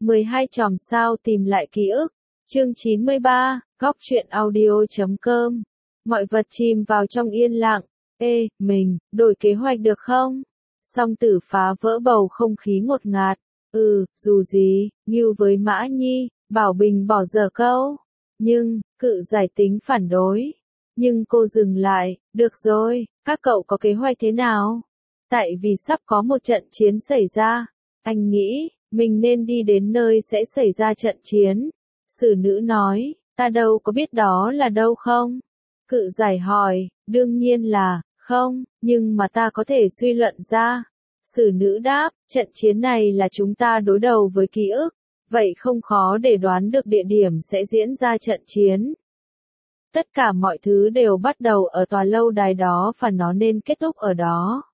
12 chòm sao tìm lại ký ức. Chương 93, góc truyện audio.com. Mọi vật chìm vào trong yên lặng. Ê, mình, đổi kế hoạch được không? Song Tử phá vỡ bầu không khí ngột ngạt. Dù gì, Ngưu với Mã Nhi, Bảo Bình bỏ dở câu. Nhưng, Cự Giải tính phản đối. Nhưng cô dừng lại, được rồi, các cậu có kế hoạch thế nào? Tại vì sắp có một trận chiến xảy ra. Anh nghĩ, mình nên đi đến nơi sẽ xảy ra trận chiến. Sử nữ nói, ta đâu có biết đó là đâu không? Cự Giải hỏi, đương nhiên là, không, nhưng mà ta có thể suy luận ra. Sử nữ đáp, trận chiến này là chúng ta đối đầu với ký ức, vậy không khó để đoán được địa điểm sẽ diễn ra trận chiến. Tất cả mọi thứ đều bắt đầu ở tòa lâu đài đó và nó nên kết thúc ở đó.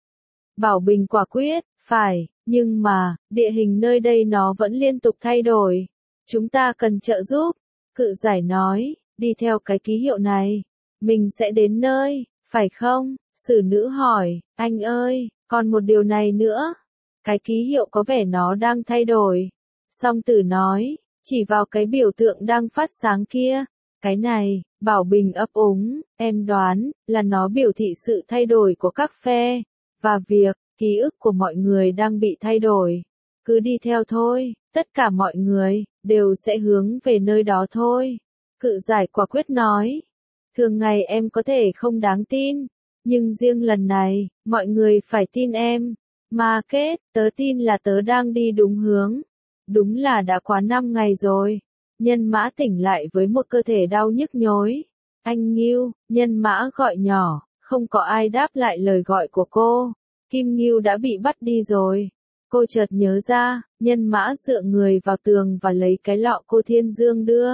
Bảo Bình quả quyết, phải, nhưng mà, địa hình nơi đây nó vẫn liên tục thay đổi. Chúng ta cần trợ giúp. Cự Giải nói, đi theo cái ký hiệu này. Mình sẽ đến nơi, phải không? Sử nữ hỏi, anh ơi, còn một điều này nữa. Cái ký hiệu có vẻ nó đang thay đổi. Song Tử nói, chỉ vào cái biểu tượng đang phát sáng kia. Cái này, Bảo Bình ấp úng, em đoán, là nó biểu thị sự thay đổi của các phe. Và việc, ký ức của mọi người đang bị thay đổi. Cứ đi theo thôi, tất cả mọi người, đều sẽ hướng về nơi đó thôi. Cự Giải quả quyết nói. Thường ngày em có thể không đáng tin. Nhưng riêng lần này, mọi người phải tin em. Mà kết, tớ tin là tớ đang đi đúng hướng. Đúng là đã quá 5 ngày rồi. Nhân Mã tỉnh lại với một cơ thể đau nhức nhối. Anh Ngưu, Nhân Mã gọi nhỏ, không có ai đáp lại lời gọi của cô. Kim Ngưu đã bị bắt đi rồi. Cô chợt nhớ ra, Nhân Mã dựa người vào tường và lấy cái lọ cô Thiên Dương đưa.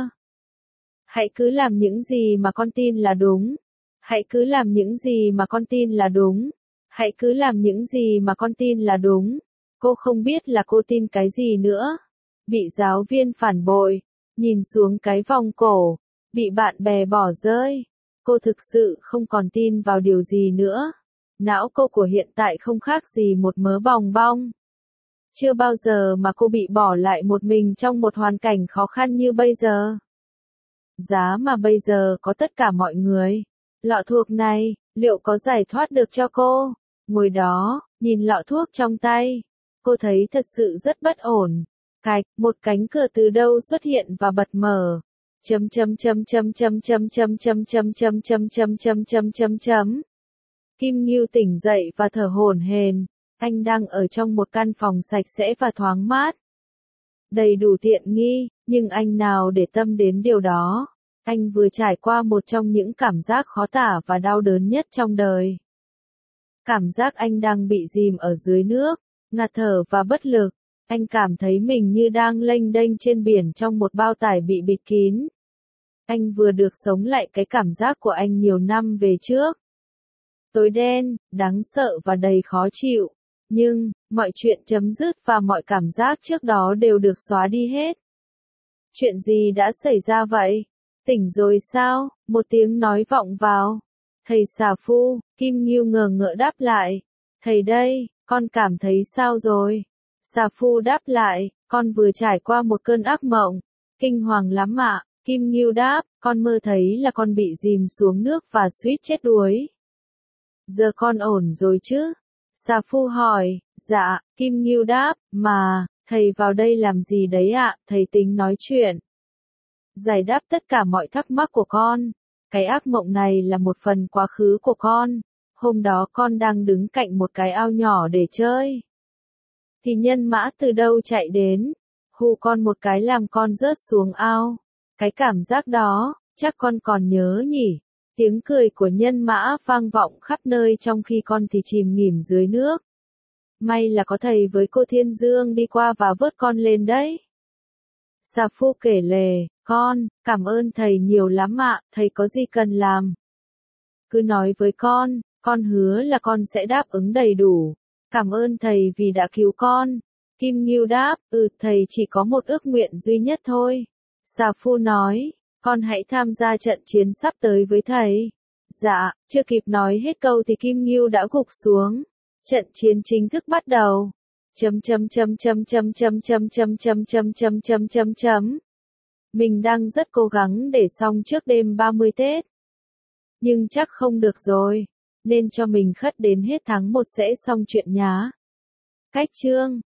Hãy cứ làm những gì mà con tin là đúng. Hãy cứ làm những gì mà con tin là đúng. Hãy cứ làm những gì mà con tin là đúng. Cô không biết là cô tin cái gì nữa. Bị giáo viên phản bội, nhìn xuống cái vòng cổ, bị bạn bè bỏ rơi. Cô thực sự không còn tin vào điều gì nữa. Não cô của hiện tại không khác gì một mớ bòng bong. Chưa bao giờ mà cô bị bỏ lại một mình trong một hoàn cảnh khó khăn như bây giờ. Giá mà bây giờ có tất cả mọi người. Lọ thuốc này, liệu có giải thoát được cho cô? Ngồi đó, nhìn lọ thuốc trong tay. Cô thấy thật sự rất bất ổn. Một cánh cửa từ đâu xuất hiện và bật mở. Kim Ngưu tỉnh dậy và thở hổn hển. Anh đang ở trong một căn phòng sạch sẽ và thoáng mát. Đầy đủ tiện nghi, nhưng anh nào để tâm đến điều đó. Anh vừa trải qua một trong những cảm giác khó tả và đau đớn nhất trong đời. Cảm giác anh đang bị chìm ở dưới nước, ngạt thở và bất lực. Anh cảm thấy mình như đang lênh đênh trên biển trong một bao tải bị bịt kín. Anh vừa được sống lại cái cảm giác của anh nhiều năm về trước. Tối đen, đáng sợ và đầy khó chịu. Nhưng, mọi chuyện chấm dứt và mọi cảm giác trước đó đều được xóa đi hết. Chuyện gì đã xảy ra vậy? Tỉnh rồi sao? Một tiếng nói vọng vào. Thầy Xà Phu, Kim Ngưu ngờ ngợ đáp lại. Thầy đây, con cảm thấy sao rồi? Xà Phu đáp lại, con vừa trải qua một cơn ác mộng. Kinh hoàng lắm ạ. Kim Ngưu đáp, con mơ thấy là con bị chìm xuống nước và suýt chết đuối. Giờ con ổn rồi chứ? Xà Phu hỏi, dạ, Kim Ngưu đáp, mà, thầy vào đây làm gì đấy ạ? Thầy tính nói chuyện. Giải đáp tất cả mọi thắc mắc của con. Cái ác mộng này là một phần quá khứ của con. Hôm đó con đang đứng cạnh một cái ao nhỏ để chơi. Thì Nhân Mã từ đâu chạy đến, hù con một cái làm con rớt xuống ao. Cái cảm giác đó, chắc con còn nhớ nhỉ? Tiếng cười của Nhân Mã vang vọng khắp nơi trong khi con thì chìm nghỉm dưới nước. May là có thầy với cô Thiên Dương đi qua và vớt con lên đấy. Xà Phu kể lể, con, cảm ơn thầy nhiều lắm ạ, thầy có gì cần làm? Cứ nói với con hứa là con sẽ đáp ứng đầy đủ. Cảm ơn thầy vì đã cứu con. Kim Ngưu đáp, thầy chỉ có một ước nguyện duy nhất thôi. Xà Phu nói, con hãy tham gia trận chiến sắp tới với thầy. Dạ, chưa kịp nói hết câu thì Kim Ngưu đã gục xuống. Trận chiến chính thức bắt đầu. Mình đang rất cố gắng để xong trước đêm 30 Tết. Nhưng chắc không được rồi, nên cho mình khất đến hết tháng 1 sẽ xong chuyện nhá. Cách chương